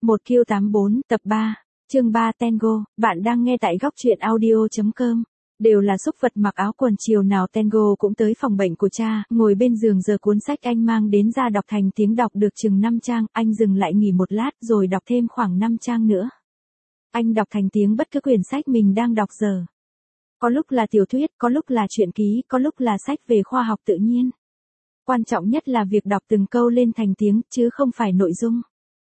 1Q84, tập 3, chương 3 Tango, bạn đang nghe tại góc truyện audio.com. Đều là súc vật mặc áo quần, chiều nào Tango cũng tới phòng bệnh của cha, ngồi bên giường giở cuốn sách anh mang đến ra đọc thành tiếng, đọc được chừng 5 trang, anh dừng lại nghỉ một lát rồi đọc thêm khoảng 5 trang nữa. Anh đọc thành tiếng bất cứ quyển sách mình đang đọc giờ. Có lúc là tiểu thuyết, có lúc là truyện ký, có lúc là sách về khoa học tự nhiên. Quan trọng nhất là việc đọc từng câu lên thành tiếng, chứ không phải nội dung.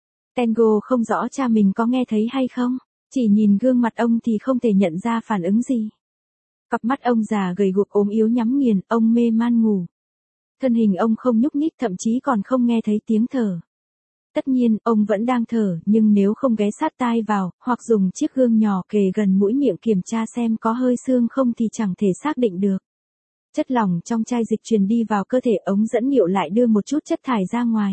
Tango không rõ cha mình có nghe thấy hay không, chỉ nhìn gương mặt ông thì không thể nhận ra phản ứng gì. Cặp mắt ông già gầy guộc ốm yếu nhắm nghiền, ông mê man ngủ. Thân hình ông không nhúc nhích, thậm chí còn không nghe thấy tiếng thở. Tất nhiên, ông vẫn đang thở, nhưng nếu không ghé sát tai vào, hoặc dùng chiếc gương nhỏ kề gần mũi miệng kiểm tra xem có hơi xương không thì chẳng thể xác định được. Chất lỏng trong chai dịch truyền đi vào cơ thể, ống dẫn niệu lại đưa một chút chất thải ra ngoài.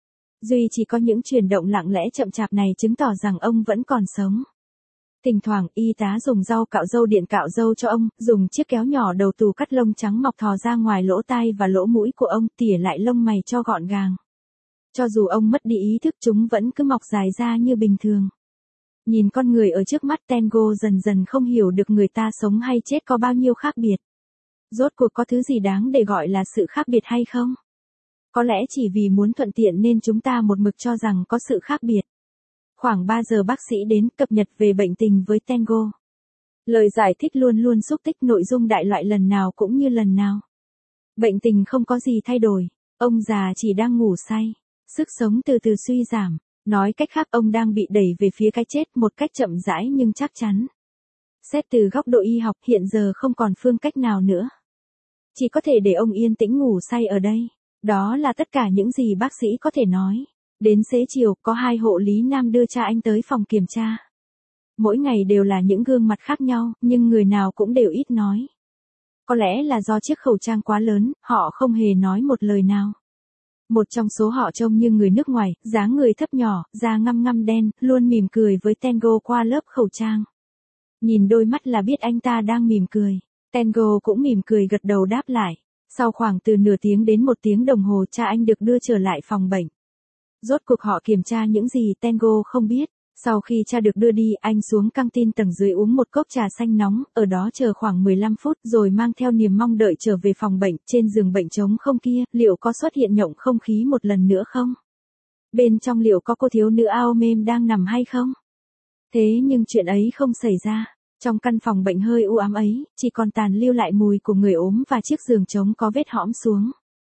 Duy chỉ có những chuyển động lặng lẽ chậm chạp này chứng tỏ rằng ông vẫn còn sống. Thỉnh thoảng, y tá dùng dao cạo râu điện cạo râu cho ông, dùng chiếc kéo nhỏ đầu tù cắt lông trắng mọc thò ra ngoài lỗ tai và lỗ mũi của ông, tỉa lại lông mày cho gọn gàng. Cho dù ông mất đi ý thức, chúng vẫn cứ mọc dài ra như bình thường. Nhìn con người ở trước mắt, Tango dần dần không hiểu được người ta sống hay chết có bao nhiêu khác biệt. Rốt cuộc có thứ gì đáng để gọi là sự khác biệt hay không? Có lẽ chỉ vì muốn thuận tiện nên chúng ta một mực cho rằng có sự khác biệt. Khoảng 3 giờ bác sĩ đến cập nhật về bệnh tình với Tango. Lời giải thích luôn luôn xúc tích nội dung đại loại lần nào cũng như lần nào. Bệnh tình không có gì thay đổi, ông già chỉ đang ngủ say, sức sống từ từ suy giảm. Nói cách khác, ông đang bị đẩy về phía cái chết một cách chậm rãi nhưng chắc chắn. Xét từ góc độ y học, hiện giờ không còn phương cách nào nữa. Chỉ có thể để ông yên tĩnh ngủ say ở đây. Đó là tất cả những gì bác sĩ có thể nói. Đến xế chiều, có 2 hộ lý nam đưa cha anh tới phòng kiểm tra. Mỗi ngày đều là những gương mặt khác nhau, nhưng người nào cũng đều ít nói. Có lẽ là do chiếc khẩu trang quá lớn, họ không hề nói một lời nào. Một trong số họ trông như người nước ngoài, dáng người thấp nhỏ, da ngăm ngăm đen, luôn mỉm cười với Tango qua lớp khẩu trang. Nhìn đôi mắt là biết anh ta đang mỉm cười. Tango cũng mỉm cười gật đầu đáp lại. Sau khoảng từ nửa tiếng đến 1 tiếng đồng hồ, cha anh được đưa trở lại phòng bệnh. Rốt cuộc họ kiểm tra những gì Tango không biết. Sau khi cha được đưa đi, anh xuống căng tin tầng dưới uống một cốc trà xanh nóng, ở đó chờ khoảng 15 phút rồi mang theo niềm mong đợi trở về phòng bệnh. Trên giường bệnh trống không kia, liệu có xuất hiện nhộng không khí một lần nữa không? Bên trong liệu có cô thiếu nữ ao mềm đang nằm hay không? Thế nhưng chuyện ấy không xảy ra. Trong căn phòng bệnh hơi u ám ấy, chỉ còn tàn lưu lại mùi của người ốm và chiếc giường trống có vết hõm xuống.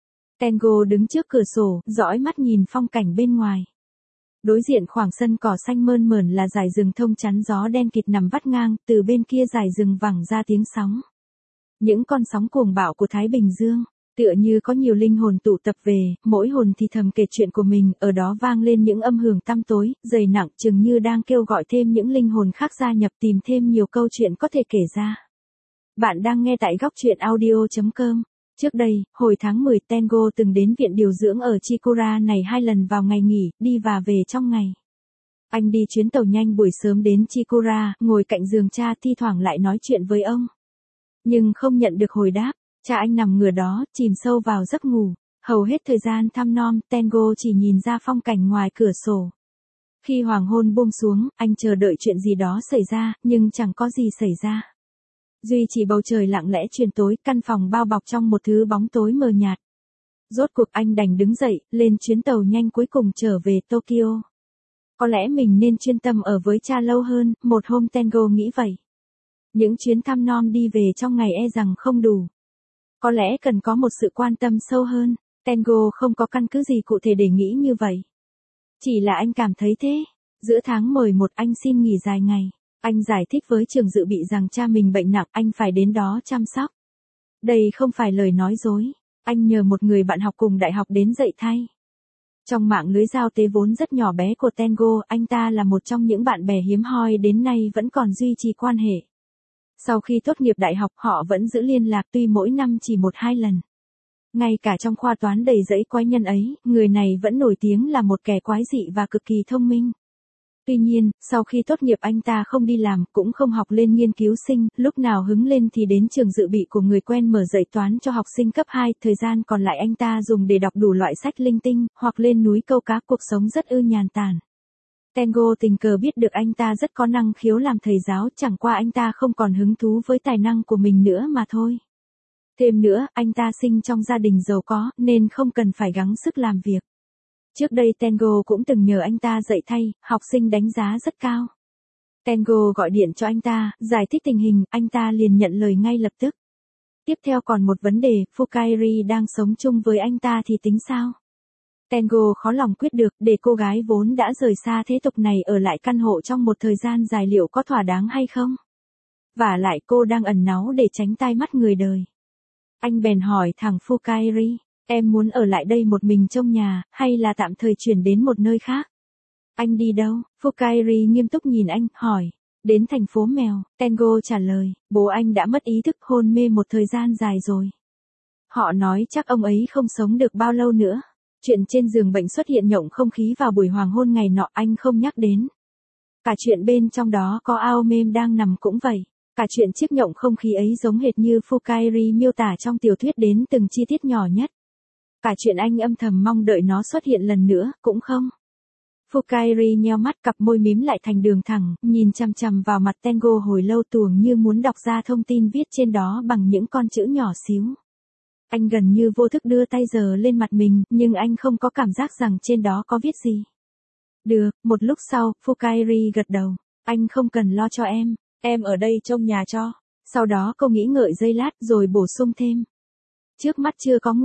Tango đứng trước cửa sổ, dõi mắt nhìn phong cảnh bên ngoài. Đối diện khoảng sân cỏ xanh mơn mởn là dải rừng thông chắn gió đen kịt nằm vắt ngang, từ bên kia dải rừng vẳng ra tiếng sóng. Những con sóng cuồng bạo của Thái Bình Dương, tựa như có nhiều linh hồn tụ tập về, mỗi hồn thì thầm kể chuyện của mình, ở đó vang lên những âm hưởng tăm tối, dày nặng, chừng như đang kêu gọi thêm những linh hồn khác gia nhập, tìm thêm nhiều câu chuyện có thể kể ra. Bạn đang nghe tại góc truyện audio.com. Trước đây, hồi tháng 10, Tango từng đến viện điều dưỡng ở Chikura này 2 lần vào ngày nghỉ, đi và về trong ngày. Anh đi chuyến tàu nhanh buổi sớm đến Chikura, ngồi cạnh giường cha, thi thoảng lại nói chuyện với ông. Nhưng không nhận được hồi đáp, cha anh nằm ngửa đó, chìm sâu vào giấc ngủ. Hầu hết thời gian thăm nom, Tango chỉ nhìn ra phong cảnh ngoài cửa sổ. Khi hoàng hôn buông xuống, anh chờ đợi chuyện gì đó xảy ra, nhưng chẳng có gì xảy ra. Duy chỉ bầu trời lặng lẽ chuyển tối, căn phòng bao bọc trong một thứ bóng tối mờ nhạt. Rốt cuộc anh đành đứng dậy, lên chuyến tàu nhanh cuối cùng trở về Tokyo. Có lẽ mình nên chuyên tâm ở với cha lâu hơn, một hôm Tango nghĩ vậy. Những chuyến thăm nom đi về trong ngày e rằng không đủ. Có lẽ cần có một sự quan tâm sâu hơn. Tango không có căn cứ gì cụ thể để nghĩ như vậy. Chỉ là anh cảm thấy thế. Giữa tháng 11 anh xin nghỉ dài ngày. Anh giải thích với trường dự bị rằng cha mình bệnh nặng, anh phải đến đó chăm sóc. Đây không phải lời nói dối. Anh nhờ một người bạn học cùng đại học đến dạy thay. Trong mạng lưới giao tế vốn rất nhỏ bé của Tango, anh ta là một trong những bạn bè hiếm hoi đến nay vẫn còn duy trì quan hệ. Sau khi tốt nghiệp đại học, họ vẫn giữ liên lạc, tuy mỗi năm chỉ 1-2 lần. Ngay cả trong khoa toán đầy rẫy quái nhân ấy, người này vẫn nổi tiếng là một kẻ quái dị và cực kỳ thông minh. Tuy nhiên, sau khi tốt nghiệp anh ta không đi làm, cũng không học lên nghiên cứu sinh, lúc nào hứng lên thì đến trường dự bị của người quen mở dạy toán cho học sinh cấp 2, thời gian còn lại anh ta dùng để đọc đủ loại sách linh tinh, hoặc lên núi câu cá, cuộc sống rất nhàn tản. Tengo tình cờ biết được anh ta rất có năng khiếu làm thầy giáo, chẳng qua anh ta không còn hứng thú với tài năng của mình nữa mà thôi. Thêm nữa, anh ta sinh trong gia đình giàu có, nên không cần phải gắng sức làm việc. Trước đây Tengo cũng từng nhờ anh ta dạy thay, học sinh đánh giá rất cao. Tengo gọi điện cho anh ta, giải thích tình hình, anh ta liền nhận lời ngay lập tức. Tiếp theo còn một vấn đề, Fukairi đang sống chung với anh ta thì tính sao? Tengo khó lòng quyết được, để cô gái vốn đã rời xa thế tục này ở lại căn hộ trong một thời gian dài liệu có thỏa đáng hay không? Vả lại cô đang ẩn náu để tránh tai mắt người đời. Anh bèn hỏi thằng Fukairi, em muốn ở lại đây một mình trong nhà, hay là tạm thời chuyển đến một nơi khác? Anh đi đâu? Fukairi nghiêm túc nhìn anh, hỏi. Đến thành phố mèo, Tengo trả lời, bố anh đã mất ý thức hôn mê một thời gian dài rồi. Họ nói chắc ông ấy không sống được bao lâu nữa. Chuyện trên giường bệnh xuất hiện nhộng không khí vào buổi hoàng hôn ngày nọ anh không nhắc đến. Cả chuyện bên trong đó có Aomem đang nằm cũng vậy. Cả chuyện chiếc nhộng không khí ấy giống hệt như Fukairi miêu tả trong tiểu thuyết đến từng chi tiết nhỏ nhất. Cả chuyện anh âm thầm mong đợi nó xuất hiện lần nữa, cũng không. Fukairi nheo mắt, cặp môi mím lại thành đường thẳng, nhìn chằm chằm vào mặt Tengo hồi lâu, tuồng như muốn đọc ra thông tin viết trên đó bằng những con chữ nhỏ xíu. Anh gần như vô thức đưa tay sờ lên mặt mình, nhưng anh không có cảm giác rằng trên đó có viết gì. Được, một lúc sau, Fukairi gật đầu. Anh không cần lo cho em ở đây trông nhà cho. Sau đó cô nghĩ ngợi giây lát rồi bổ sung thêm. Trước mắt chưa có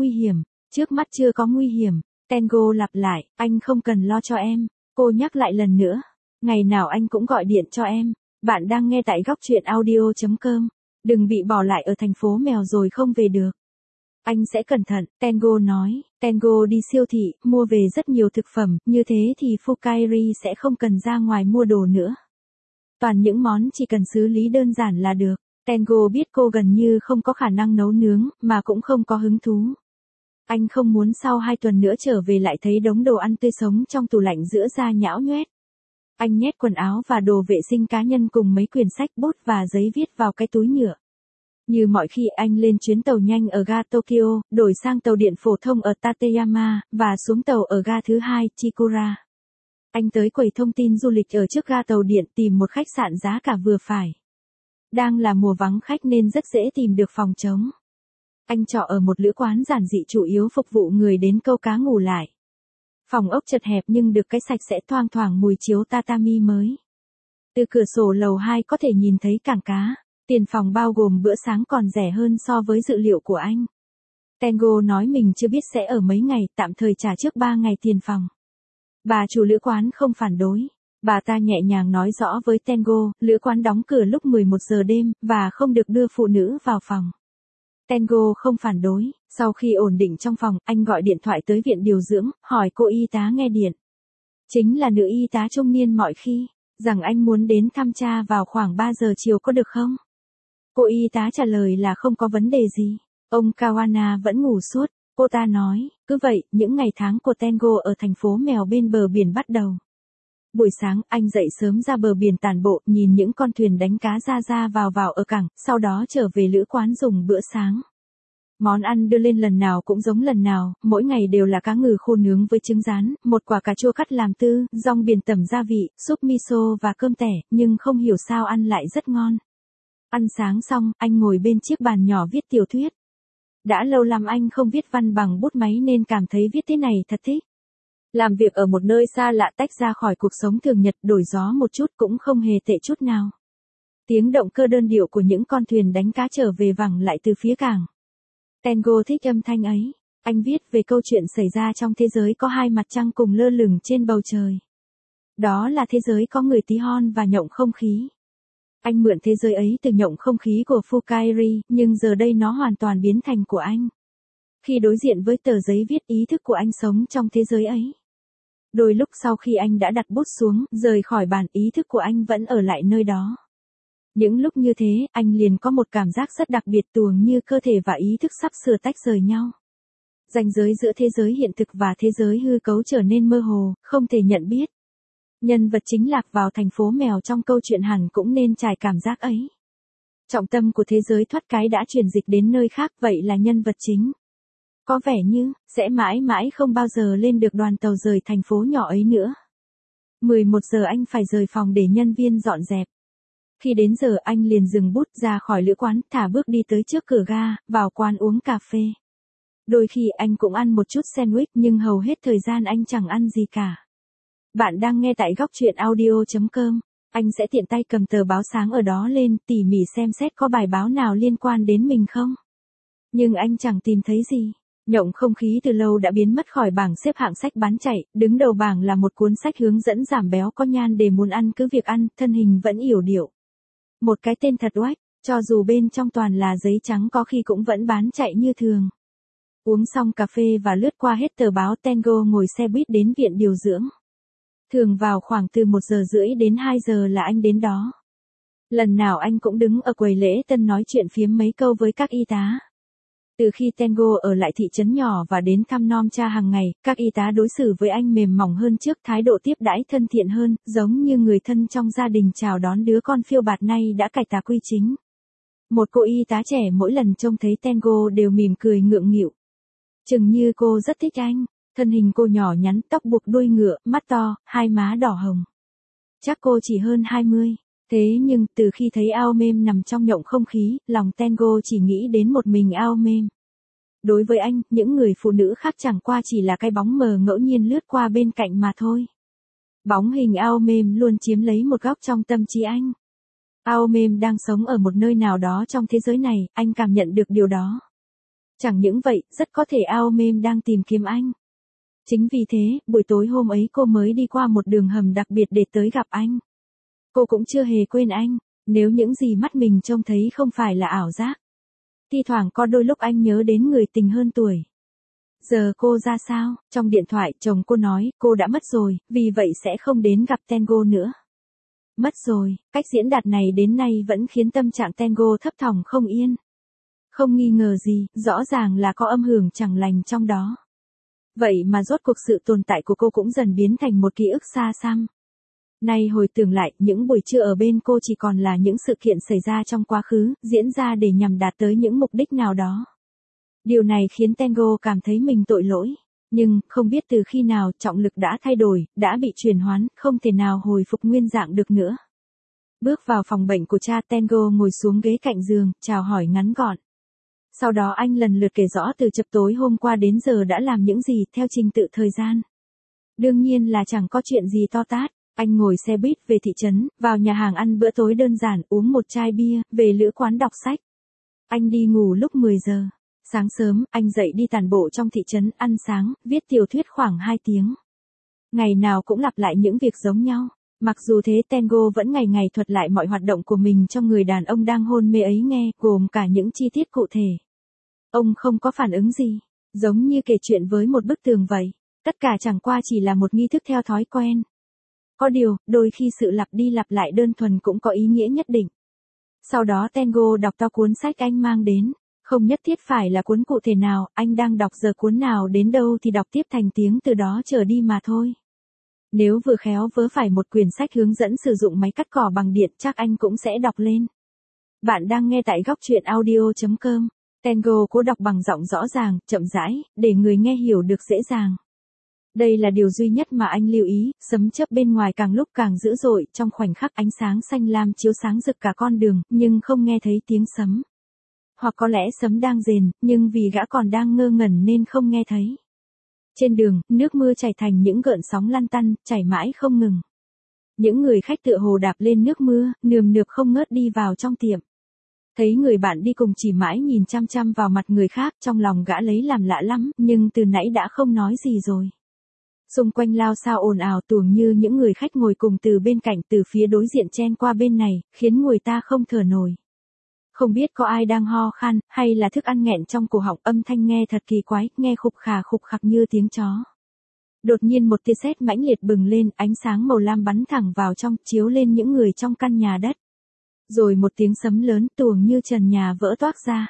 nguy hiểm. Tengo lặp lại, anh không cần lo cho em. Cô nhắc lại lần nữa. Ngày nào anh cũng gọi điện cho em. Bạn đang nghe tại góc truyện audio.com. Đừng bị bỏ lại ở thành phố mèo rồi không về được. Anh sẽ cẩn thận, Tengo nói. Tengo đi siêu thị, mua về rất nhiều thực phẩm, như thế thì Fukairi sẽ không cần ra ngoài mua đồ nữa. Toàn những món chỉ cần xử lý đơn giản là được. Tengo biết cô gần như không có khả năng nấu nướng, mà cũng không có hứng thú. Anh không muốn sau 2 tuần nữa trở về lại thấy đống đồ ăn tươi sống trong tủ lạnh giữa da nhão nhoét. Anh nhét quần áo và đồ vệ sinh cá nhân cùng mấy quyển sách, bút và giấy viết vào cái túi nhựa. Như mọi khi anh lên chuyến tàu nhanh ở ga Tokyo, đổi sang tàu điện phổ thông ở Tateyama, và xuống tàu ở ga thứ 2, Chikura. Anh tới quầy thông tin du lịch ở trước ga tàu điện tìm một khách sạn giá cả vừa phải. Đang là mùa vắng khách nên rất dễ tìm được phòng trống. Anh trọ ở một lữ quán giản dị chủ yếu phục vụ người đến câu cá ngủ lại. Phòng ốc chật hẹp nhưng được cái sạch sẽ, thoang thoảng mùi chiếu tatami mới. Từ cửa sổ lầu 2 có thể nhìn thấy cảng cá. Tiền phòng bao gồm bữa sáng còn rẻ hơn so với dự liệu của anh. Tengo nói mình chưa biết sẽ ở mấy ngày, tạm thời trả trước 3 ngày tiền phòng. Bà chủ lữ quán không phản đối. Bà ta nhẹ nhàng nói rõ với Tengo, lữ quán đóng cửa lúc 11 giờ đêm, và không được đưa phụ nữ vào phòng. Tengo không phản đối. Sau khi ổn định trong phòng, anh gọi điện thoại tới viện điều dưỡng, hỏi cô y tá nghe điện. Chính là nữ y tá trung niên mọi khi, rằng anh muốn đến thăm cha vào khoảng 3 giờ chiều có được không? Cô y tá trả lời là không có vấn đề gì. Ông Kawana vẫn ngủ suốt. Cô ta nói, cứ vậy, những ngày tháng của Tengo ở thành phố mèo bên bờ biển bắt đầu. Buổi sáng, anh dậy sớm ra bờ biển tản bộ, nhìn những con thuyền đánh cá ra vào ở cảng, sau đó trở về lữ quán dùng bữa sáng. Món ăn đưa lên lần nào cũng giống lần nào, mỗi ngày đều là cá ngừ khô nướng với trứng rán, một quả cà chua cắt làm tư, rong biển tẩm gia vị, súp miso và cơm tẻ, nhưng không hiểu sao ăn lại rất ngon. Ăn sáng xong, anh ngồi bên chiếc bàn nhỏ viết tiểu thuyết. Đã lâu lắm anh không viết văn bằng bút máy nên cảm thấy viết thế này thật thích. Làm việc ở một nơi xa lạ, tách ra khỏi cuộc sống thường nhật, đổi gió một chút cũng không hề tệ chút nào. Tiếng động cơ đơn điệu của những con thuyền đánh cá trở về vẳng lại từ phía cảng. Tengo thích âm thanh ấy. Anh viết về câu chuyện xảy ra trong thế giới có 2 mặt trăng cùng lơ lửng trên bầu trời. Đó là thế giới có người tí hon và nhộng không khí. Anh mượn thế giới ấy từ nhộng không khí của Fukairi, nhưng giờ đây nó hoàn toàn biến thành của anh. Khi đối diện với tờ giấy viết, ý thức của anh sống trong thế giới ấy. Đôi lúc sau khi anh đã đặt bút xuống, rời khỏi bàn, ý thức của anh vẫn ở lại nơi đó. Những lúc như thế, anh liền có một cảm giác rất đặc biệt, tuồng như cơ thể và ý thức sắp sửa tách rời nhau. Ranh giới giữa thế giới hiện thực và thế giới hư cấu trở nên mơ hồ, không thể nhận biết. Nhân vật chính lạc vào thành phố mèo trong câu chuyện hẳn cũng nên trải cảm giác ấy. Trọng tâm của thế giới thoát cái đã chuyển dịch đến nơi khác, vậy là nhân vật chính. Có vẻ như, sẽ mãi mãi không bao giờ lên được đoàn tàu rời thành phố nhỏ ấy nữa. 11 giờ anh phải rời phòng để nhân viên dọn dẹp. Khi đến giờ anh liền dừng bút ra khỏi lữ quán, thả bước đi tới trước cửa ga, vào quán uống cà phê. Đôi khi anh cũng ăn một chút sandwich nhưng hầu hết thời gian anh chẳng ăn gì cả. Bạn đang nghe tại góc chuyện audio.com. Anh sẽ tiện tay cầm tờ báo sáng ở đó lên, tỉ mỉ xem xét có bài báo nào liên quan đến mình không. Nhưng anh chẳng tìm thấy gì. Nhộng không khí từ lâu đã biến mất khỏi bảng xếp hạng sách bán chạy, đứng đầu bảng là một cuốn sách hướng dẫn giảm béo có nhan đề muốn ăn cứ việc ăn, thân hình vẫn yểu điệu. Một cái tên thật oách, cho dù bên trong toàn là giấy trắng có khi cũng vẫn bán chạy như thường. Uống xong cà phê và lướt qua hết tờ báo Tango ngồi xe buýt đến viện điều dưỡng. Thường vào khoảng từ 1 giờ rưỡi đến 2 giờ là anh đến đó. Lần nào anh cũng đứng ở quầy lễ tân nói chuyện phiếm mấy câu với các y tá. Từ khi Tango ở lại thị trấn nhỏ và đến thăm nom cha hàng ngày, các y tá đối xử với anh mềm mỏng hơn trước, thái độ tiếp đãi thân thiện hơn, giống như người thân trong gia đình chào đón đứa con phiêu bạt nay đã cải tà quy chính. Một cô y tá trẻ mỗi lần trông thấy Tango đều mỉm cười ngượng nghịu. Chừng như cô rất thích anh, thân hình cô nhỏ nhắn, tóc buộc đuôi ngựa, mắt to, hai má đỏ hồng. Chắc cô chỉ hơn 20. Thế nhưng, từ khi thấy ao mêm nằm trong nhộng không khí, lòng Tango chỉ nghĩ đến một mình ao mêm. Đối với anh, những người phụ nữ khác chẳng qua chỉ là cái bóng mờ ngẫu nhiên lướt qua bên cạnh mà thôi. Bóng hình ao mêm luôn chiếm lấy một góc trong tâm trí anh. Ao mêm đang sống ở một nơi nào đó trong thế giới này, anh cảm nhận được điều đó. Chẳng những vậy, rất có thể ao mêm đang tìm kiếm anh. Chính vì thế, buổi tối hôm ấy cô mới đi qua một đường hầm đặc biệt để tới gặp anh. Cô cũng chưa hề quên anh, nếu những gì mắt mình trông thấy không phải là ảo giác. Thi thoảng có đôi lúc anh nhớ đến người tình hơn tuổi. Giờ cô ra sao? Trong điện thoại, chồng cô nói, cô đã mất rồi, vì vậy sẽ không đến gặp Tango nữa. Mất rồi, cách diễn đạt này đến nay vẫn khiến tâm trạng Tango thấp thỏm không yên. Không nghi ngờ gì, rõ ràng là có âm hưởng chẳng lành trong đó. Vậy mà rốt cuộc sự tồn tại của cô cũng dần biến thành một ký ức xa xăm. Nay hồi tưởng lại, những buổi trưa ở bên cô chỉ còn là những sự kiện xảy ra trong quá khứ, diễn ra để nhằm đạt tới những mục đích nào đó. Điều này khiến Tango cảm thấy mình tội lỗi. Nhưng, không biết từ khi nào, trọng lực đã thay đổi, đã bị chuyển hoán, không thể nào hồi phục nguyên dạng được nữa. Bước vào phòng bệnh của cha, Tango ngồi xuống ghế cạnh giường, chào hỏi ngắn gọn. Sau đó anh lần lượt kể rõ từ chập tối hôm qua đến giờ đã làm những gì theo trình tự thời gian. Đương nhiên là chẳng có chuyện gì to tát. Anh ngồi xe buýt về thị trấn, vào nhà hàng ăn bữa tối đơn giản, uống một chai bia, về lữ quán đọc sách. Anh đi ngủ lúc 10 giờ. Sáng sớm, anh dậy đi tản bộ trong thị trấn, ăn sáng, viết tiểu thuyết khoảng 2 tiếng. Ngày nào cũng lặp lại những việc giống nhau. Mặc dù thế, Tango vẫn ngày ngày thuật lại mọi hoạt động của mình cho người đàn ông đang hôn mê ấy nghe, gồm cả những chi tiết cụ thể. Ông không có phản ứng gì, giống như kể chuyện với một bức tường vậy. Tất cả chẳng qua chỉ là một nghi thức theo thói quen. Có điều, đôi khi sự lặp đi lặp lại đơn thuần cũng có ý nghĩa nhất định. Sau đó Tango đọc to cuốn sách anh mang đến. Không nhất thiết phải là cuốn cụ thể nào, anh đang đọc giờ cuốn nào đến đâu thì đọc tiếp thành tiếng từ đó trở đi mà thôi. Nếu vừa khéo vớ phải một quyển sách hướng dẫn sử dụng máy cắt cỏ bằng điện chắc anh cũng sẽ đọc lên. Bạn đang nghe tại góc chuyện audio.com. Tango cố đọc bằng giọng rõ ràng, chậm rãi, để người nghe hiểu được dễ dàng. Đây là điều duy nhất mà anh lưu ý, sấm chớp bên ngoài càng lúc càng dữ dội, trong khoảnh khắc ánh sáng xanh lam chiếu sáng rực cả con đường, nhưng không nghe thấy tiếng sấm. Hoặc có lẽ sấm đang rền, nhưng vì gã còn đang ngơ ngẩn nên không nghe thấy. Trên đường, nước mưa chảy thành những gợn sóng lăn tăn, chảy mãi không ngừng. Những người khách tựa hồ đạp lên nước mưa, nườm nượp không ngớt đi vào trong tiệm. Thấy người bạn đi cùng chỉ mãi nhìn chăm chăm vào mặt người khác, trong lòng gã lấy làm lạ lắm, nhưng từ nãy đã không nói gì rồi. Xung quanh lao sao ồn ào tuồng như những người khách ngồi cùng từ bên cạnh từ phía đối diện chen qua bên này, khiến người ta không thở nổi. Không biết có ai đang ho khan, hay là thức ăn nghẹn trong cổ họng, âm thanh nghe thật kỳ quái, nghe khục khạc như tiếng chó. Đột nhiên một tia sét mãnh liệt bừng lên, ánh sáng màu lam bắn thẳng vào trong, chiếu lên những người trong căn nhà đất. Rồi một tiếng sấm lớn tuồng như trần nhà vỡ toác ra.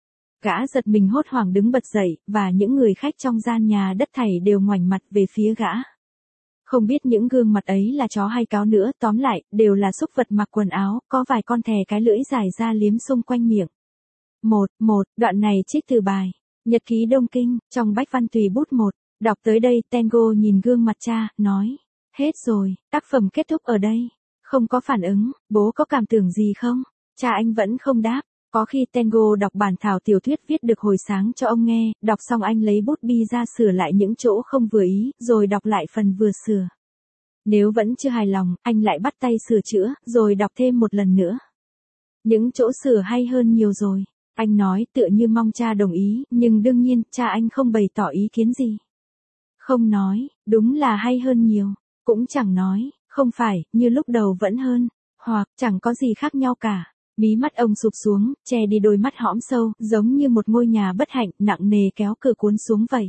Gã giật mình hốt hoảng đứng bật dậy, và những người khách trong gian nhà đất thảy đều ngoảnh mặt về phía gã. Không biết những gương mặt ấy là chó hay cáo nữa, tóm lại, đều là súc vật mặc quần áo, có vài con thè cái lưỡi dài ra liếm xung quanh miệng. Đoạn này trích từ bài Nhật ký Đông Kinh, trong bách văn tùy bút 1. Đọc tới đây, Tango nhìn gương mặt cha, nói. Hết rồi, tác phẩm kết thúc ở đây. Không có phản ứng, bố có cảm tưởng gì không? Cha anh vẫn không đáp. Có khi Tango đọc bản thảo tiểu thuyết viết được hồi sáng cho ông nghe, đọc xong anh lấy bút bi ra sửa lại những chỗ không vừa ý, rồi đọc lại phần vừa sửa. Nếu vẫn chưa hài lòng, anh lại bắt tay sửa chữa, rồi đọc thêm một lần nữa. Những chỗ sửa hay hơn nhiều rồi. Anh nói tựa như mong cha đồng ý, nhưng đương nhiên, cha anh không bày tỏ ý kiến gì. Không nói, đúng là hay hơn nhiều. Cũng chẳng nói, không phải, như lúc đầu vẫn hơn. Hoặc, chẳng có gì khác nhau cả. Mí mắt ông sụp xuống, che đi đôi mắt hõm sâu, giống như một ngôi nhà bất hạnh, nặng nề kéo cửa cuốn xuống vậy.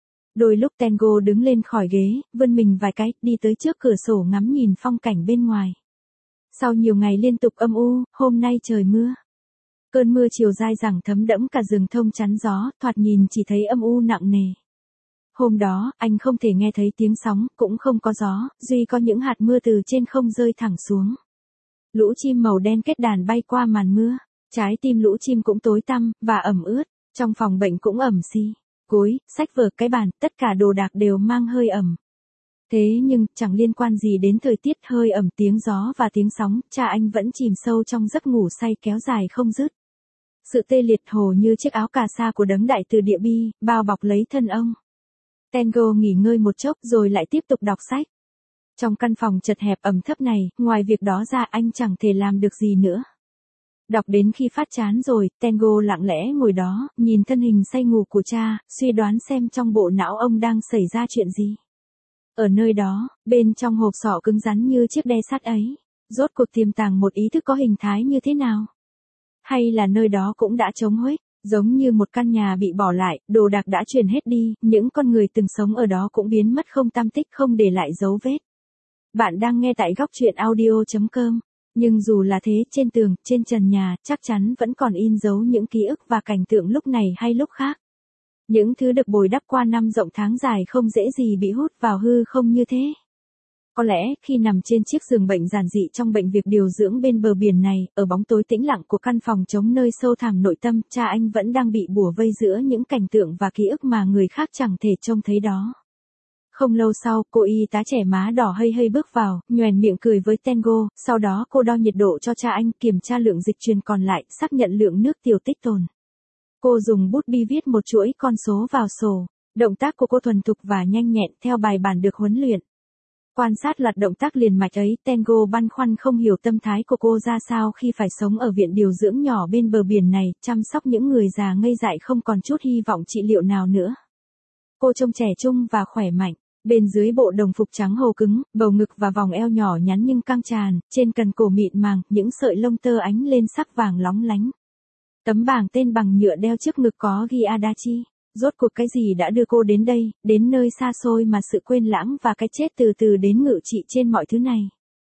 Đôi lúc Tango đứng lên khỏi ghế, vươn mình vài cái, đi tới trước cửa sổ ngắm nhìn phong cảnh bên ngoài. Sau nhiều ngày liên tục âm u, hôm nay trời mưa. Cơn mưa chiều dai dẳng thấm đẫm cả rừng thông chắn gió, thoạt nhìn chỉ thấy âm u nặng nề. Hôm đó, anh không thể nghe thấy tiếng sóng, cũng không có gió, duy có những hạt mưa từ trên không rơi thẳng xuống. Lũ chim màu đen kết đàn bay qua màn mưa, trái tim lũ chim cũng tối tăm, và ẩm ướt, trong phòng bệnh cũng ẩm xi. Gối, sách vở, cái bàn, tất cả đồ đạc đều mang hơi ẩm. Thế nhưng, chẳng liên quan gì đến thời tiết, hơi ẩm, tiếng gió và tiếng sóng, cha anh vẫn chìm sâu trong giấc ngủ say kéo dài không dứt. Sự tê liệt hồ như chiếc áo cà sa của đấng đại từ địa bi, bao bọc lấy thân ông. Tango nghỉ ngơi một chốc rồi lại tiếp tục đọc sách. Trong căn phòng chật hẹp ẩm thấp này, ngoài việc đó ra anh chẳng thể làm được gì nữa. Đọc đến khi phát chán rồi, Tango lặng lẽ ngồi đó, nhìn thân hình say ngủ của cha, suy đoán xem trong bộ não ông đang xảy ra chuyện gì. Ở nơi đó, bên trong hộp sọ cứng rắn như chiếc đe sắt ấy, rốt cuộc tiềm tàng một ý thức có hình thái như thế nào? Hay là nơi đó cũng đã trống huếch, giống như một căn nhà bị bỏ lại, đồ đạc đã chuyển hết đi, những con người từng sống ở đó cũng biến mất không tăm tích, không để lại dấu vết. Bạn đang nghe tại góc truyện audio.com. Nhưng dù là thế, trên tường, trên trần nhà, chắc chắn vẫn còn in dấu những ký ức và cảnh tượng lúc này hay lúc khác. Những thứ được bồi đắp qua năm rộng tháng dài không dễ gì bị hút vào hư không như thế. Có lẽ, khi nằm trên chiếc giường bệnh giản dị trong bệnh viện điều dưỡng bên bờ biển này, ở bóng tối tĩnh lặng của căn phòng trống nơi sâu thẳm nội tâm, cha anh vẫn đang bị bủa vây giữa những cảnh tượng và ký ức mà người khác chẳng thể trông thấy đó. Không lâu sau, cô y tá trẻ má đỏ hây hây bước vào, nhoẻn miệng cười với Tango, sau đó cô đo nhiệt độ cho cha anh, kiểm tra lượng dịch truyền còn lại, xác nhận lượng nước tiểu tích tồn. Cô dùng bút bi viết một chuỗi con số vào sổ. Động tác của cô thuần thục và nhanh nhẹn theo bài bản được huấn luyện. Quan sát loạt động tác liền mạch ấy, Tango băn khoăn không hiểu tâm thái của cô ra sao khi phải sống ở viện điều dưỡng nhỏ bên bờ biển này, chăm sóc những người già ngây dại không còn chút hy vọng trị liệu nào nữa. Cô trông trẻ trung và khỏe mạnh. Bên dưới bộ đồng phục trắng hồ cứng, bầu ngực và vòng eo nhỏ nhắn nhưng căng tràn, trên cần cổ mịn màng, những sợi lông tơ ánh lên sắc vàng lóng lánh. Tấm bảng tên bằng nhựa đeo trước ngực có ghi Adachi. Rốt cuộc cái gì đã đưa cô đến đây, đến nơi xa xôi mà sự quên lãng và cái chết từ từ đến ngự trị trên mọi thứ này.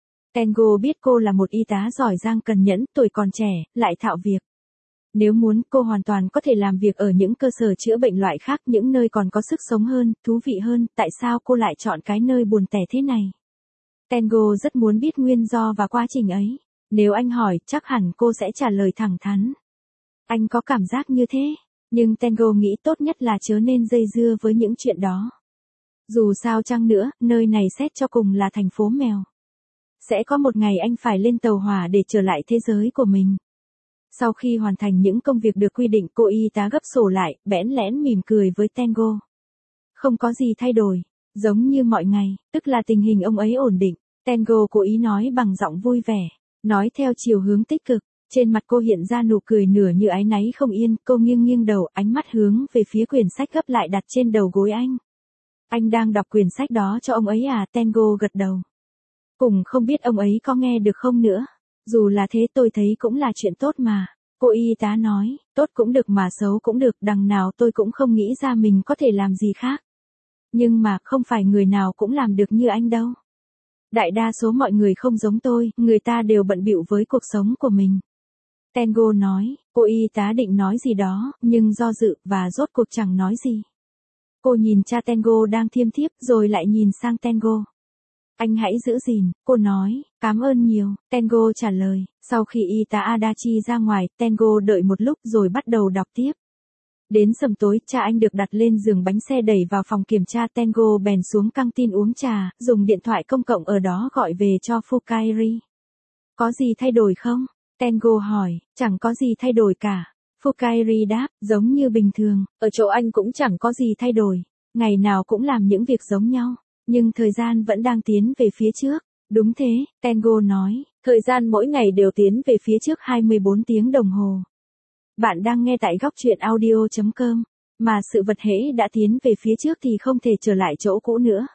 Tango biết cô là một y tá giỏi giang cần nhẫn, tuổi còn trẻ, lại thạo việc. Nếu muốn, cô hoàn toàn có thể làm việc ở những cơ sở chữa bệnh loại khác, những nơi còn có sức sống hơn, thú vị hơn, tại sao cô lại chọn cái nơi buồn tẻ thế này? Tango rất muốn biết nguyên do và quá trình ấy. Nếu anh hỏi, chắc hẳn cô sẽ trả lời thẳng thắn. Anh có cảm giác như thế, nhưng Tango nghĩ tốt nhất là chớ nên dây dưa với những chuyện đó. Dù sao chăng nữa, nơi này xét cho cùng là thành phố mèo. Sẽ có một ngày anh phải lên tàu hỏa để trở lại thế giới của mình. Sau khi hoàn thành những công việc được quy định, cô y tá gấp sổ lại, bẽn lẽn mỉm cười với Tango. Không có gì thay đổi, giống như mọi ngày, tức là tình hình ông ấy ổn định. Tango cố ý nói bằng giọng vui vẻ, nói theo chiều hướng tích cực. Trên mặt cô hiện ra nụ cười nửa như áy náy không yên, cô nghiêng nghiêng đầu, ánh mắt hướng về phía quyển sách gấp lại đặt trên đầu gối anh. Anh đang đọc quyển sách đó cho ông ấy à? Tango gật đầu. Cùng không biết ông ấy có nghe được không nữa. Dù là thế tôi thấy cũng là chuyện tốt mà. Cô y tá nói, tốt cũng được mà xấu cũng được, đằng nào tôi cũng không nghĩ ra mình có thể làm gì khác. Nhưng mà không phải người nào cũng làm được như anh đâu. Đại đa số mọi người không giống tôi, người ta đều bận bịu với cuộc sống của mình. Tango nói, cô y tá định nói gì đó, nhưng do dự, và rốt cuộc chẳng nói gì. Cô nhìn cha Tango đang thiêm thiếp, rồi lại nhìn sang Tango. Anh hãy giữ gìn, cô nói, cảm ơn nhiều, Tango trả lời. Sau khi y tá Adachi ra ngoài, Tango đợi một lúc rồi bắt đầu đọc tiếp. Đến sầm tối, cha anh được đặt lên giường bánh xe đẩy vào phòng kiểm tra. Tengo bèn xuống căng tin uống trà, dùng điện thoại công cộng ở đó gọi về cho Fukairi. Có gì thay đổi không? Tengo hỏi. Chẳng có gì thay đổi cả. Fukairi đáp, giống như bình thường, ở chỗ anh cũng chẳng có gì thay đổi. Ngày nào cũng làm những việc giống nhau, nhưng thời gian vẫn đang tiến về phía trước. Đúng thế, Tengo nói, thời gian mỗi ngày đều tiến về phía trước 24 tiếng đồng hồ. Bạn đang nghe tại góc truyện audio.com, mà sự vật hễ đã tiến về phía trước thì không thể trở lại chỗ cũ nữa.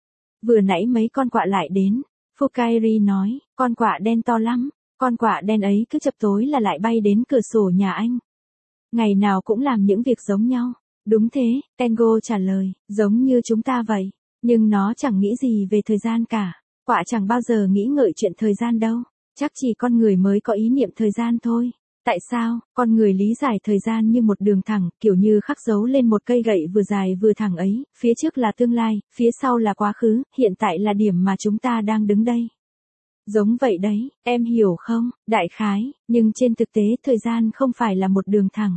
Vừa nãy mấy con quạ lại đến, Fukairi nói, con quạ đen to lắm, con quạ đen ấy cứ chập tối là lại bay đến cửa sổ nhà anh. Ngày nào cũng làm những việc giống nhau. Đúng thế, Tengo trả lời, giống như chúng ta vậy, nhưng nó chẳng nghĩ gì về thời gian cả. Quạ chẳng bao giờ nghĩ ngợi chuyện thời gian đâu, chắc chỉ con người mới có ý niệm thời gian thôi. Tại sao, con người lý giải thời gian như một đường thẳng, kiểu như khắc dấu lên một cây gậy vừa dài vừa thẳng ấy, phía trước là tương lai, phía sau là quá khứ, hiện tại là điểm mà chúng ta đang đứng đây. Giống vậy đấy, em hiểu không, đại khái, nhưng trên thực tế thời gian không phải là một đường thẳng.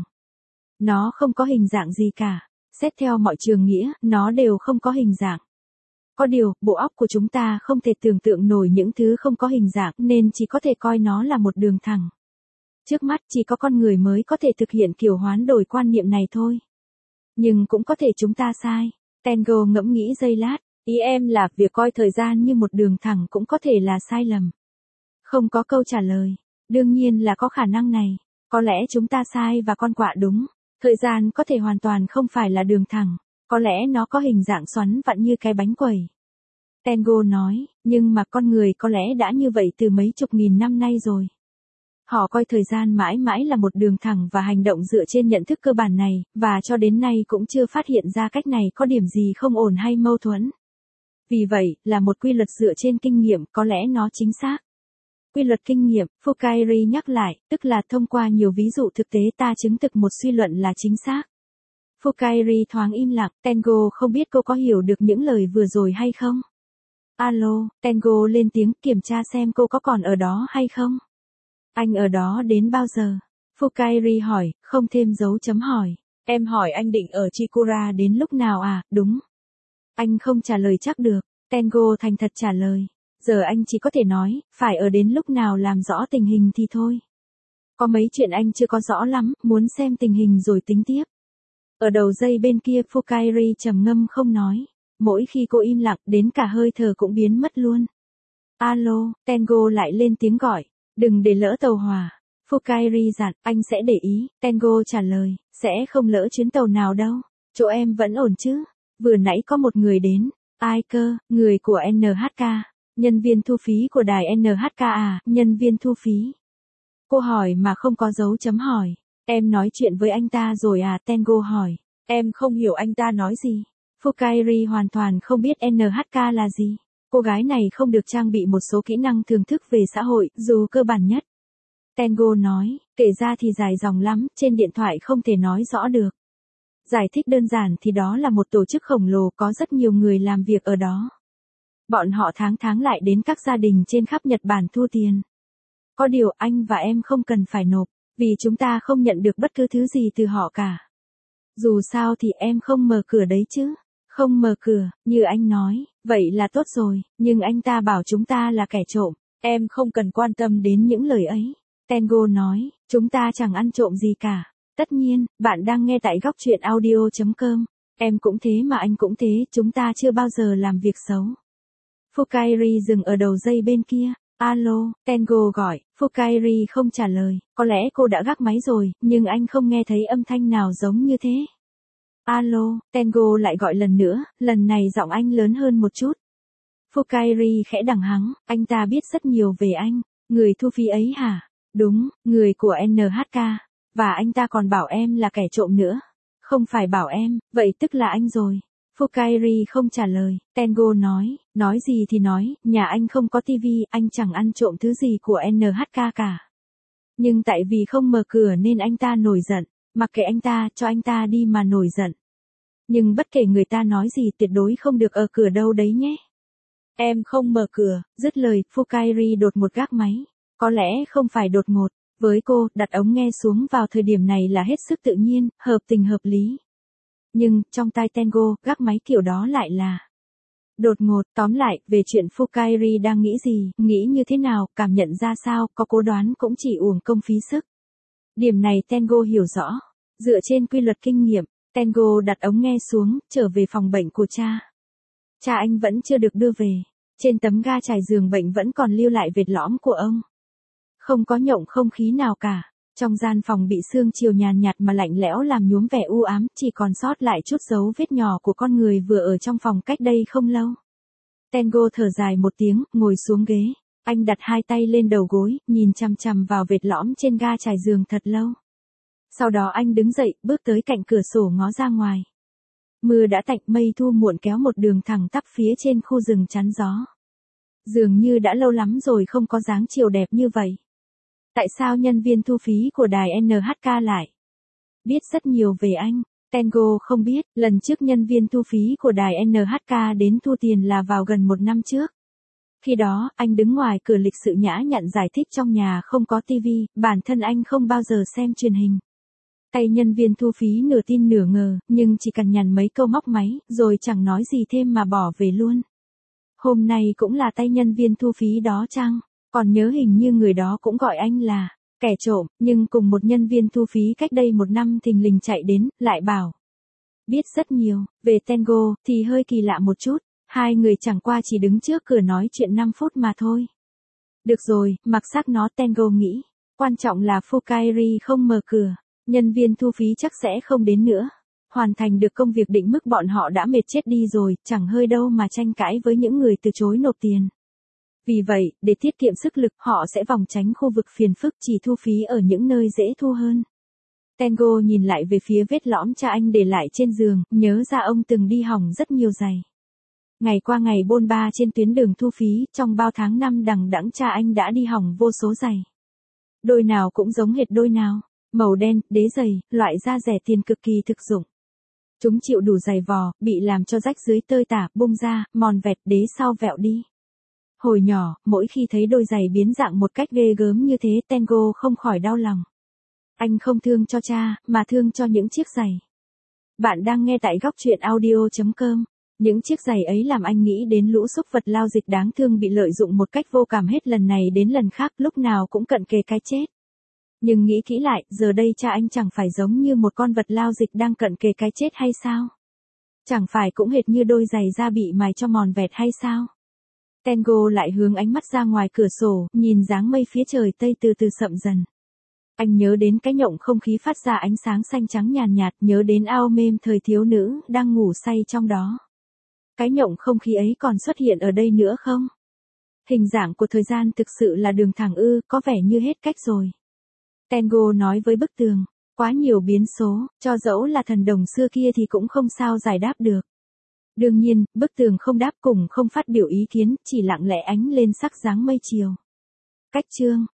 Nó không có hình dạng gì cả, xét theo mọi trường nghĩa, nó đều không có hình dạng. Có điều, bộ óc của chúng ta không thể tưởng tượng nổi những thứ không có hình dạng nên chỉ có thể coi nó là một đường thẳng. Trước mắt chỉ có con người mới có thể thực hiện kiểu hoán đổi quan niệm này thôi. Nhưng cũng có thể chúng ta sai. Tengo ngẫm nghĩ giây lát, ý em là việc coi thời gian như một đường thẳng cũng có thể là sai lầm. Không có câu trả lời. Đương nhiên là có khả năng này. Có lẽ chúng ta sai và con quạ đúng. Thời gian có thể hoàn toàn không phải là đường thẳng. Có lẽ nó có hình dạng xoắn vặn như cái bánh quẩy. Tengo nói, nhưng mà con người có lẽ đã như vậy từ mấy chục nghìn năm nay rồi. Họ coi thời gian mãi mãi là một đường thẳng và hành động dựa trên nhận thức cơ bản này, và cho đến nay cũng chưa phát hiện ra cách này có điểm gì không ổn hay mâu thuẫn. Vì vậy, là một quy luật dựa trên kinh nghiệm, có lẽ nó chính xác. Quy luật kinh nghiệm, Fukairi nhắc lại, tức là thông qua nhiều ví dụ thực tế ta chứng thực một suy luận là chính xác. Fukairi thoáng im lặng, Tengo không biết cô có hiểu được những lời vừa rồi hay không? Alo, Tengo lên tiếng kiểm tra xem cô có còn ở đó hay không? Anh ở đó đến bao giờ? Fukairi hỏi, không thêm dấu chấm hỏi. Em hỏi anh định ở Chikura đến lúc nào à, đúng. Anh không trả lời chắc được. Tengo thành thật trả lời. Giờ anh chỉ có thể nói, phải ở đến lúc nào làm rõ tình hình thì thôi. Có mấy chuyện anh chưa có rõ lắm, muốn xem tình hình rồi tính tiếp. Ở đầu dây bên kia Fukairi trầm ngâm không nói. Mỗi khi cô im lặng, đến cả hơi thở cũng biến mất luôn. Alo, Tengo lại lên tiếng gọi. Đừng để lỡ tàu hỏa. Fukairi dặn, anh sẽ để ý. Tengo trả lời, sẽ không lỡ chuyến tàu nào đâu. Chỗ em vẫn ổn chứ. Vừa nãy có một người đến. Ai cơ, người của NHK. Nhân viên thu phí của đài NHK à, nhân viên thu phí. Cô hỏi mà không có dấu chấm hỏi. Em nói chuyện với anh ta rồi à, Tengo hỏi. Em không hiểu anh ta nói gì. Fukairi hoàn toàn không biết NHK là gì. Cô gái này không được trang bị một số kỹ năng thưởng thức về xã hội, dù cơ bản nhất. Tengo nói, kể ra thì dài dòng lắm, trên điện thoại không thể nói rõ được. Giải thích đơn giản thì đó là một tổ chức khổng lồ có rất nhiều người làm việc ở đó. Bọn họ tháng tháng lại đến các gia đình trên khắp Nhật Bản thu tiền. Có điều anh và em không cần phải nộp, vì chúng ta không nhận được bất cứ thứ gì từ họ cả. Dù sao thì em không mở cửa đấy chứ. Không mở cửa, như anh nói, vậy là tốt rồi, nhưng anh ta bảo chúng ta là kẻ trộm. Em không cần quan tâm đến những lời ấy. Tengo nói, chúng ta chẳng ăn trộm gì cả. Tất nhiên, bạn đang nghe tại góc truyện audio.com. Em cũng thế mà anh cũng thế, chúng ta chưa bao giờ làm việc xấu. Fukairi dừng ở đầu dây bên kia. Alo, Tengo gọi, Fukairi không trả lời, có lẽ cô đã gác máy rồi, nhưng anh không nghe thấy âm thanh nào giống như thế. Alo, Tengo lại gọi lần nữa, lần này giọng anh lớn hơn một chút. Fukairi khẽ đằng hắng, anh ta biết rất nhiều về anh, người thu phí ấy hả? Đúng, người của NHK, và anh ta còn bảo em là kẻ trộm nữa. Không phải bảo em, vậy tức là anh rồi. Fukairi không trả lời, Tengo nói gì thì nói, nhà anh không có tivi, anh chẳng ăn trộm thứ gì của NHK cả. Nhưng tại vì không mở cửa nên anh ta nổi giận, mặc kệ anh ta, cho anh ta đi mà nổi giận. Nhưng bất kể người ta nói gì tuyệt đối không được ở cửa đâu đấy nhé. Em không mở cửa, dứt lời, Fukairi đột một gác máy. Có lẽ không phải đột ngột, Với cô, đặt ống nghe xuống vào thời điểm này là hết sức tự nhiên, hợp tình hợp lý. Nhưng, trong tai Tango, gác máy kiểu đó lại là đột ngột. Tóm lại, về chuyện Fukairi đang nghĩ gì, nghĩ như thế nào, cảm nhận ra sao, có cố đoán cũng chỉ uổng công phí sức. Điểm này Tango hiểu rõ. Dựa trên quy luật kinh nghiệm, Tango đặt ống nghe xuống, trở về phòng bệnh của cha. Cha anh vẫn chưa được đưa về. Trên tấm ga trải giường bệnh vẫn còn lưu lại vệt lõm của ông. Không có nhộng không khí nào cả. Trong gian phòng bị sương chiều nhàn nhạt mà lạnh lẽo làm nhuốm vẻ u ám, chỉ còn sót lại chút dấu vết nhỏ của con người vừa ở trong phòng cách đây không lâu. Tango thở dài một tiếng, ngồi xuống ghế. Anh đặt hai tay lên đầu gối, nhìn chằm chằm vào vệt lõm trên ga trải giường thật lâu. Sau đó anh đứng dậy, bước tới cạnh cửa sổ ngó ra ngoài. Mưa đã tạnh, mây thu muộn kéo một đường thẳng tắp phía trên khu rừng chắn gió. Dường như đã lâu lắm rồi không có dáng chiều đẹp như vậy. Tại sao nhân viên thu phí của đài NHK lại biết rất nhiều về anh? Tango không biết, lần trước nhân viên thu phí của đài NHK đến thu tiền là vào gần một năm trước. Khi đó, anh đứng ngoài cửa lịch sự nhã nhặn giải thích trong nhà không có tivi, bản thân anh không bao giờ xem truyền hình. Tay nhân viên thu phí nửa tin nửa ngờ, nhưng chỉ cần nhằn mấy câu móc máy, rồi chẳng nói gì thêm mà bỏ về luôn. Hôm nay cũng là tay nhân viên thu phí đó chăng? Còn nhớ hình như người đó cũng gọi anh là kẻ trộm, nhưng cùng một nhân viên thu phí cách đây một năm thình lình chạy đến, lại bảo biết rất nhiều. Về Tango, thì hơi kỳ lạ một chút, hai người chẳng qua chỉ đứng trước cửa nói chuyện 5 phút mà thôi. Được rồi, mặc xác nó, Tango nghĩ. Quan trọng là Fukairi không mở cửa, nhân viên thu phí chắc sẽ không đến nữa. Hoàn thành được công việc định mức bọn họ đã mệt chết đi rồi, chẳng hơi đâu mà tranh cãi với những người từ chối nộp tiền. Vì vậy, để tiết kiệm sức lực, họ sẽ vòng tránh khu vực phiền phức, chỉ thu phí ở những nơi dễ thu hơn. Tango nhìn lại về phía vết lõm cha anh để lại trên giường, nhớ ra ông từng đi hỏng rất nhiều giày. Ngày qua ngày bôn ba trên tuyến đường thu phí, trong bao tháng năm đằng đẵng cha anh đã đi hỏng vô số giày. Đôi nào cũng giống hệt đôi nào, màu đen, đế giày, loại da rẻ tiền cực kỳ thực dụng. Chúng chịu đủ giày vò, bị làm cho rách dưới tơi tả, bung ra, mòn vẹt, đế sau vẹo đi. Hồi nhỏ, mỗi khi thấy đôi giày biến dạng một cách ghê gớm như thế, Tango không khỏi đau lòng. Anh không thương cho cha, mà thương cho những chiếc giày. Bạn đang nghe tại góc truyện audio.com. Những chiếc giày ấy làm anh nghĩ đến lũ súc vật lao dịch đáng thương bị lợi dụng một cách vô cảm hết lần này đến lần khác, lúc nào cũng cận kề cái chết. Nhưng nghĩ kỹ lại, giờ đây cha anh chẳng phải giống như một con vật lao dịch đang cận kề cái chết hay sao? Chẳng phải cũng hệt như đôi giày da bị mài cho mòn vẹt hay sao? Tango lại hướng ánh mắt ra ngoài cửa sổ, nhìn dáng mây phía trời tây từ từ sậm dần. Anh nhớ đến cái nhộng không khí phát ra ánh sáng xanh trắng nhàn nhạt, nhớ đến ao mềm thời thiếu nữ đang ngủ say trong đó. Cái nhộng không khí ấy còn xuất hiện ở đây nữa không? Hình dạng của thời gian thực sự là đường thẳng ư, có vẻ như hết cách rồi. Tango nói với bức tường, quá nhiều biến số, cho dẫu là thần đồng xưa kia thì cũng không sao giải đáp được. Đương nhiên, bức tường không đáp cùng không phát biểu ý kiến, chỉ lặng lẽ ánh lên sắc dáng mây chiều. Cách chương